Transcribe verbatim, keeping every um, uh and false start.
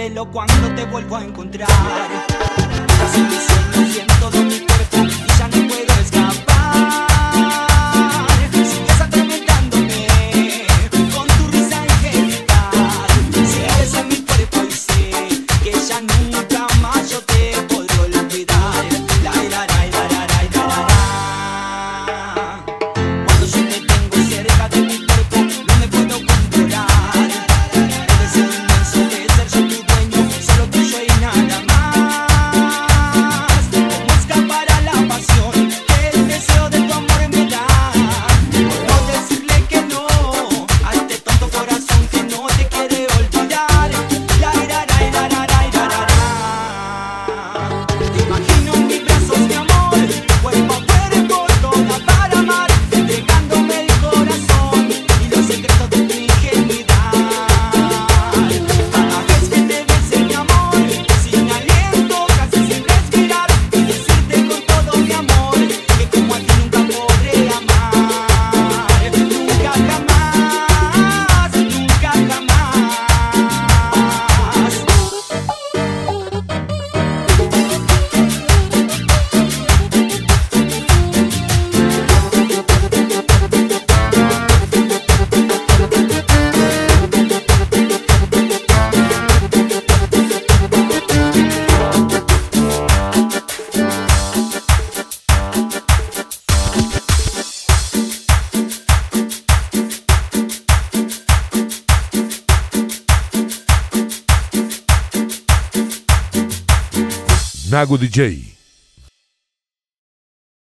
cielo cuando te vuelvo a encontrar. Así que siento, siento de mi cuerpo y ya no puedo escapar. Sigues atormentándome con tu risa angelical. Sigues en mi cuerpo y sé que ya nunca más yo te podré olvidar. La, la, la, la, la, la, la, la. Cuando yo te tengo cerca de mi cuerpo no me puedo controlar. Debe ser inmenso de ser yo tu dueño, solo tuyo y nada más. ¿Cómo escapar a la pasión que el deseo de tu amor me da? ¿Cómo decirle que no a este tonto corazón que no te quiere olvidar? La, la, la, la, la, la, la, la, la. Te imagino en mis brazos, mi amor, cuerpo a cuerpo, toda para amar, entregándome el corazón y los secretos de tu ingenuidad. Cada vez que te bese, mi amor, sin aliento, casi sin respirar, y decirte con todo mi amor que como a ti nunca podré amar. Nunca jamás, nunca jamás. Nago D J.